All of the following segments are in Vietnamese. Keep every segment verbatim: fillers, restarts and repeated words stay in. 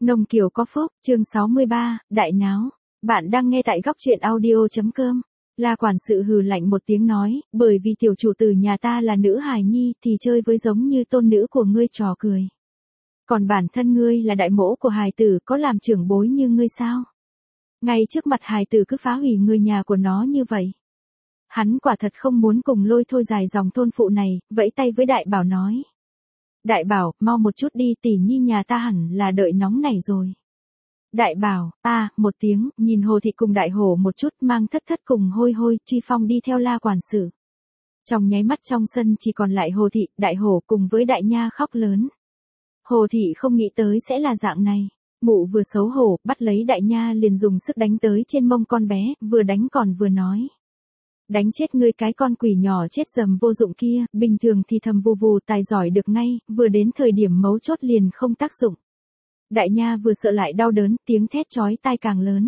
Nông Kiều có phúc, chương sáu mươi ba, Đại náo. Bạn đang nghe tại góc truyện audio.com. La quản sự hừ lạnh một tiếng nói, bởi vì tiểu chủ tử nhà ta là nữ hài nhi thì chơi với giống như tôn nữ của ngươi trò cười. Còn bản thân ngươi là đại mỗ của hài tử có làm trưởng bối như ngươi sao? Ngay trước mặt hài tử cứ phá hủy người nhà của nó như vậy. Hắn quả thật không muốn cùng lôi thôi dài dòng thôn phụ này, vẫy tay với đại bảo nói. Đại bảo, mau một chút đi, tỷ nhi nhà ta hẳn là đợi nóng này rồi. Đại bảo, a, một tiếng, nhìn Hồ Thị cùng đại hổ một chút mang thất thất cùng hôi hôi, truy phong đi theo La quản sự. Trong nháy mắt trong sân chỉ còn lại Hồ Thị, đại hổ cùng với đại nha khóc lớn. Hồ Thị không nghĩ tới sẽ là dạng này. Mụ vừa xấu hổ, bắt lấy đại nha liền dùng sức đánh tới trên mông con bé, vừa đánh còn vừa nói. Đánh chết ngươi cái con quỷ nhỏ chết dầm vô dụng kia, bình thường thì thầm vù vù tài giỏi được ngay, vừa đến thời điểm mấu chốt liền không tác dụng. Đại nha vừa sợ lại đau đớn, tiếng thét chói tai càng lớn.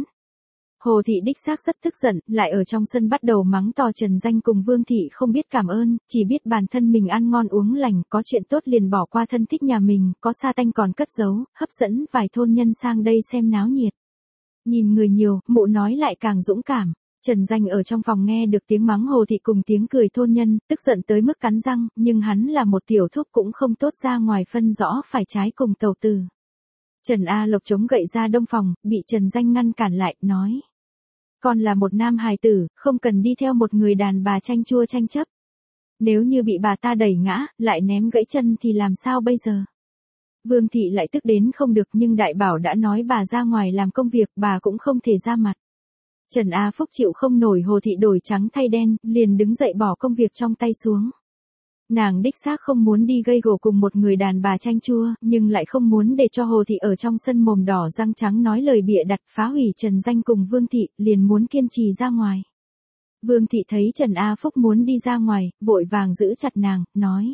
Hồ Thị đích xác rất tức giận, lại ở trong sân bắt đầu mắng to Trần Danh cùng Vương Thị không biết cảm ơn, chỉ biết bản thân mình ăn ngon uống lành, có chuyện tốt liền bỏ qua thân thích nhà mình, có sa tanh còn cất giấu, hấp dẫn vài thôn nhân sang đây xem náo nhiệt. Nhìn người nhiều, mụ nói lại càng dũng cảm. Trần Danh ở trong phòng nghe được tiếng mắng Hồ Thị cùng tiếng cười thôn nhân, tức giận tới mức cắn răng, nhưng hắn là một tiểu thúc cũng không tốt ra ngoài phân rõ phải trái cùng tàu tử. Trần A Lộc chống gậy ra đông phòng, bị Trần Danh ngăn cản lại, nói. Con là một nam hài tử, không cần đi theo một người đàn bà tranh chua tranh chấp. Nếu như bị bà ta đẩy ngã, lại ném gãy chân thì làm sao bây giờ? Vương Thị lại tức đến không được nhưng đại bảo đã nói bà ra ngoài làm công việc, bà cũng không thể ra mặt. Trần A Phúc chịu không nổi Hồ Thị đổi trắng thay đen, liền đứng dậy bỏ công việc trong tay xuống. Nàng đích xác không muốn đi gây gổ cùng một người đàn bà tranh chua, nhưng lại không muốn để cho Hồ Thị ở trong sân mồm đỏ răng trắng nói lời bịa đặt phá hủy Trần Danh cùng Vương Thị, liền muốn kiên trì ra ngoài. Vương Thị thấy Trần A Phúc muốn đi ra ngoài, vội vàng giữ chặt nàng, nói.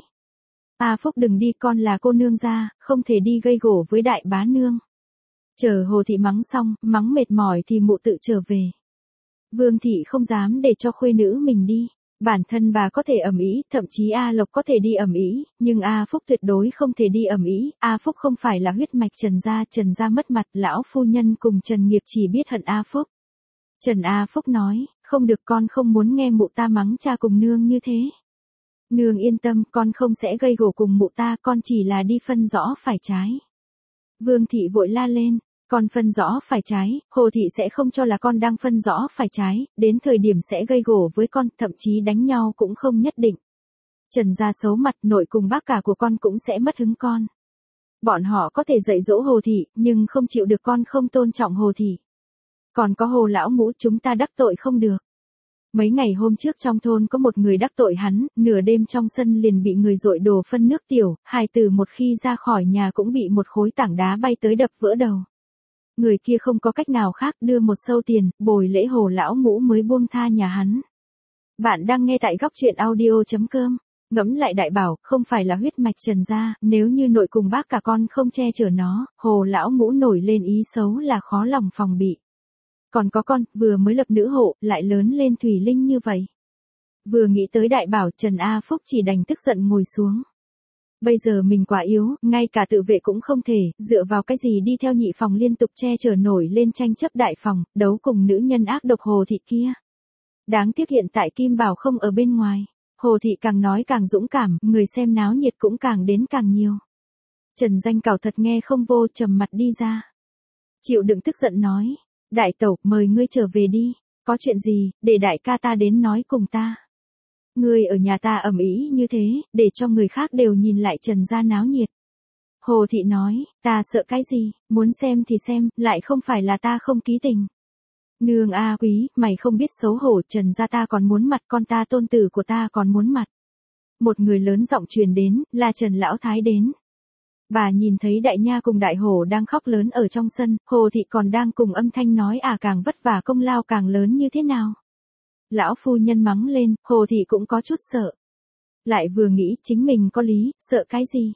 A Phúc đừng đi, con là cô nương gia, không thể đi gây gổ với đại bá nương. Chờ Hồ Thị mắng xong, mắng mệt mỏi thì mụ tự trở về. Vương Thị không dám để cho khuê nữ mình đi. Bản thân bà có thể ầm ĩ, thậm chí A Lộc có thể đi ầm ĩ, nhưng A Phúc tuyệt đối không thể đi ầm ĩ. A Phúc không phải là huyết mạch Trần gia, Trần gia mất mặt, lão phu nhân cùng Trần Nghiệp chỉ biết hận A Phúc. Trần A Phúc nói, không được, con không muốn nghe mụ ta mắng cha cùng nương như thế. Nương yên tâm, con không sẽ gây gổ cùng mụ ta, con chỉ là đi phân rõ phải trái. Vương Thị vội la lên. Con phân rõ phải trái, Hồ Thị sẽ không cho là con đang phân rõ phải trái, đến thời điểm sẽ gây gổ với con, thậm chí đánh nhau cũng không nhất định. Trần gia xấu mặt, nội cùng bác cả của con cũng sẽ mất hứng con. Bọn họ có thể dạy dỗ Hồ Thị, nhưng không chịu được con không tôn trọng Hồ Thị. Còn có Hồ lão ngũ chúng ta đắc tội không được. Mấy ngày hôm trước trong thôn có một người đắc tội hắn, nửa đêm trong sân liền bị người dội đổ phân nước tiểu, hài tử một khi ra khỏi nhà cũng bị một khối tảng đá bay tới đập vỡ đầu. Người kia không có cách nào khác đưa một sâu tiền, bồi lễ Hồ lão ngũ mới buông tha nhà hắn. Bạn đang nghe tại góc truyện audio.com. Ngẫm lại đại bảo, không phải là huyết mạch Trần gia, nếu như nội cùng bác cả con không che chở nó, Hồ lão ngũ nổi lên ý xấu là khó lòng phòng bị. Còn có con, vừa mới lập nữ hộ, lại lớn lên thủy linh như vậy. Vừa nghĩ tới đại bảo, Trần A Phúc chỉ đành tức giận ngồi xuống. Bây giờ mình quá yếu, ngay cả tự vệ cũng không thể, dựa vào cái gì đi theo nhị phòng liên tục che chở nổi lên tranh chấp đại phòng, đấu cùng nữ nhân ác độc Hồ Thị kia. Đáng tiếc hiện tại Kim Bảo không ở bên ngoài. Hồ Thị càng nói càng dũng cảm, người xem náo nhiệt cũng càng đến càng nhiều. Trần Danh cào thật nghe không vô, trầm mặt đi ra. Chịu đựng tức giận nói, đại tẩu, mời ngươi trở về đi, có chuyện gì, để đại ca ta đến nói cùng ta. Ngươi ở nhà ta ầm ĩ như thế, để cho người khác đều nhìn lại Trần gia náo nhiệt. Hồ Thị nói, ta sợ cái gì, muốn xem thì xem, lại không phải là ta không ký tình. Nương a quý, mày không biết xấu hổ, Trần gia ta còn muốn mặt, con ta tôn tử của ta còn muốn mặt. Một người lớn giọng truyền đến, là Trần Lão Thái đến. Bà nhìn thấy đại nha cùng đại hổ đang khóc lớn ở trong sân, Hồ Thị còn đang cùng âm thanh nói à càng vất vả công lao càng lớn như thế nào. Lão phu nhân mắng lên, Hồ Thị cũng có chút sợ. Lại vừa nghĩ chính mình có lý, sợ cái gì.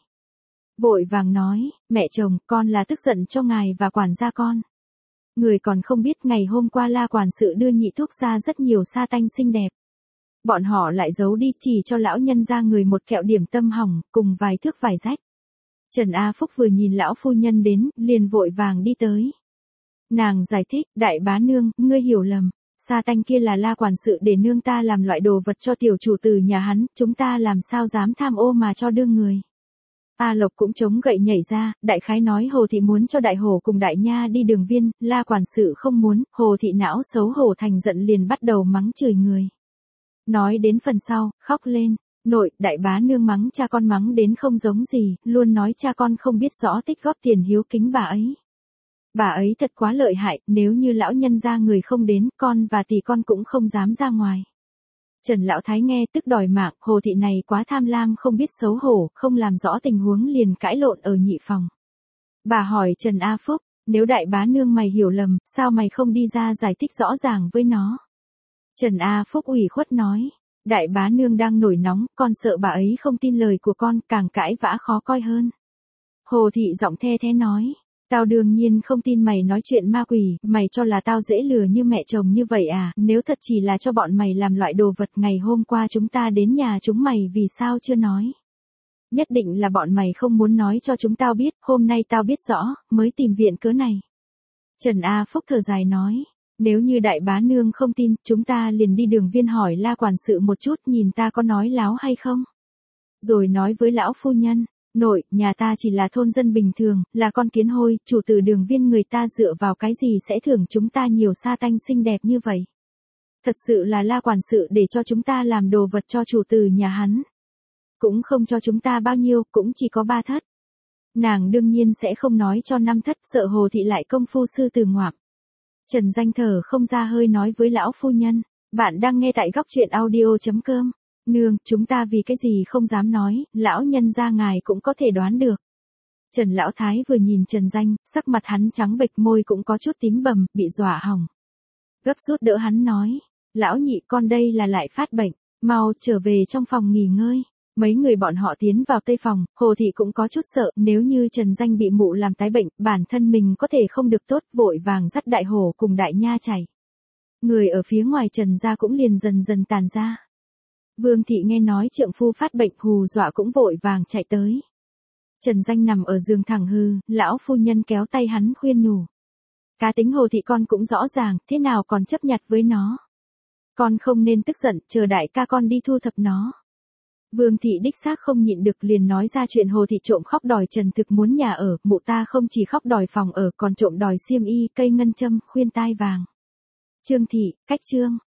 Vội vàng nói, mẹ chồng, con là tức giận cho ngài và quản gia con. Người còn không biết ngày hôm qua La quản sự đưa nhị thuốc ra rất nhiều sa tanh xinh đẹp. Bọn họ lại giấu đi chỉ cho lão nhân ra người một kẹo điểm tâm hỏng, cùng vài thước vải rách. Trần A Phúc vừa nhìn lão phu nhân đến, liền vội vàng đi tới. Nàng giải thích, đại bá nương, ngươi hiểu lầm, sa tanh kia là La quản sự để nương ta làm loại đồ vật cho tiểu chủ từ nhà hắn, chúng ta làm sao dám tham ô mà cho đương người. A Lộc cũng chống gậy nhảy ra, đại khái nói Hồ thị muốn cho đại hổ cùng đại nha đi đường viên, La quản sự không muốn, Hồ thị não xấu hổ thành giận liền bắt đầu mắng chửi người. Nói đến phần sau, khóc lên, nội, đại bá nương mắng cha con mắng đến không giống gì, luôn nói cha con không biết rõ tích góp tiền hiếu kính bà ấy. Bà ấy thật quá lợi hại, nếu như lão nhân ra người không đến, con và tỷ con cũng không dám ra ngoài. Trần Lão Thái nghe tức đòi mạng, Hồ thị này quá tham lam không biết xấu hổ, không làm rõ tình huống liền cãi lộn ở nhị phòng. Bà hỏi Trần A Phúc, nếu đại bá nương mày hiểu lầm, sao mày không đi ra giải thích rõ ràng với nó? Trần A Phúc ủy khuất nói, đại bá nương đang nổi nóng, con sợ bà ấy không tin lời của con, càng cãi vã khó coi hơn. Hồ thị giọng the thế nói, tao đương nhiên không tin mày nói chuyện ma quỷ, mày cho là tao dễ lừa như mẹ chồng như vậy à, nếu thật chỉ là cho bọn mày làm loại đồ vật ngày hôm qua chúng ta đến nhà chúng mày vì sao chưa nói. Nhất định là bọn mày không muốn nói cho chúng tao biết, hôm nay tao biết rõ, mới tìm viện cớ này. Trần A Phúc thở dài nói, nếu như đại bá nương không tin, chúng ta liền đi đường viên hỏi La quản sự một chút nhìn ta có nói láo hay không. Rồi nói với lão phu nhân. Nội, nhà ta chỉ là thôn dân bình thường, là con kiến hôi, chủ tử đường viên người ta dựa vào cái gì sẽ thưởng chúng ta nhiều sa tanh xinh đẹp như vậy. Thật sự là La quản sự để cho chúng ta làm đồ vật cho chủ tử nhà hắn. Cũng không cho chúng ta bao nhiêu, cũng chỉ có ba thất. Nàng đương nhiên sẽ không nói cho năm thất, sợ Hồ thị lại công phu sư từ ngoạm. Trần Danh thở không ra hơi nói với lão phu nhân, bạn đang nghe tại góc truyện audio chấm com. Nương, chúng ta vì cái gì không dám nói, lão nhân gia ngài cũng có thể đoán được. Trần Lão Thái vừa nhìn Trần Danh, sắc mặt hắn trắng bệch môi cũng có chút tím bầm, bị dọa hỏng. Gấp rút đỡ hắn nói, lão nhị con đây là lại phát bệnh, mau trở về trong phòng nghỉ ngơi. Mấy người bọn họ tiến vào tây phòng, Hồ thị cũng có chút sợ, nếu như Trần Danh bị mụ làm tái bệnh, bản thân mình có thể không được tốt, vội vàng dắt đại hổ cùng đại nha chảy. Người ở phía ngoài Trần gia cũng liền dần dần tàn ra. Vương thị nghe nói trượng phu phát bệnh hù dọa cũng vội vàng chạy tới. Trần Danh nằm ở giường thẳng hư, lão phu nhân kéo tay hắn khuyên nhủ. Cá tính Hồ thị con cũng rõ ràng, thế nào còn chấp nhặt với nó. Con không nên tức giận, chờ đại ca con đi thu thập nó. Vương thị đích xác không nhịn được liền nói ra chuyện Hồ thị trộm khóc đòi Trần Thực muốn nhà ở, mụ ta không chỉ khóc đòi phòng ở còn trộm đòi xiêm y, cây ngân châm, khuyên tai vàng. Trương thị, cách trương.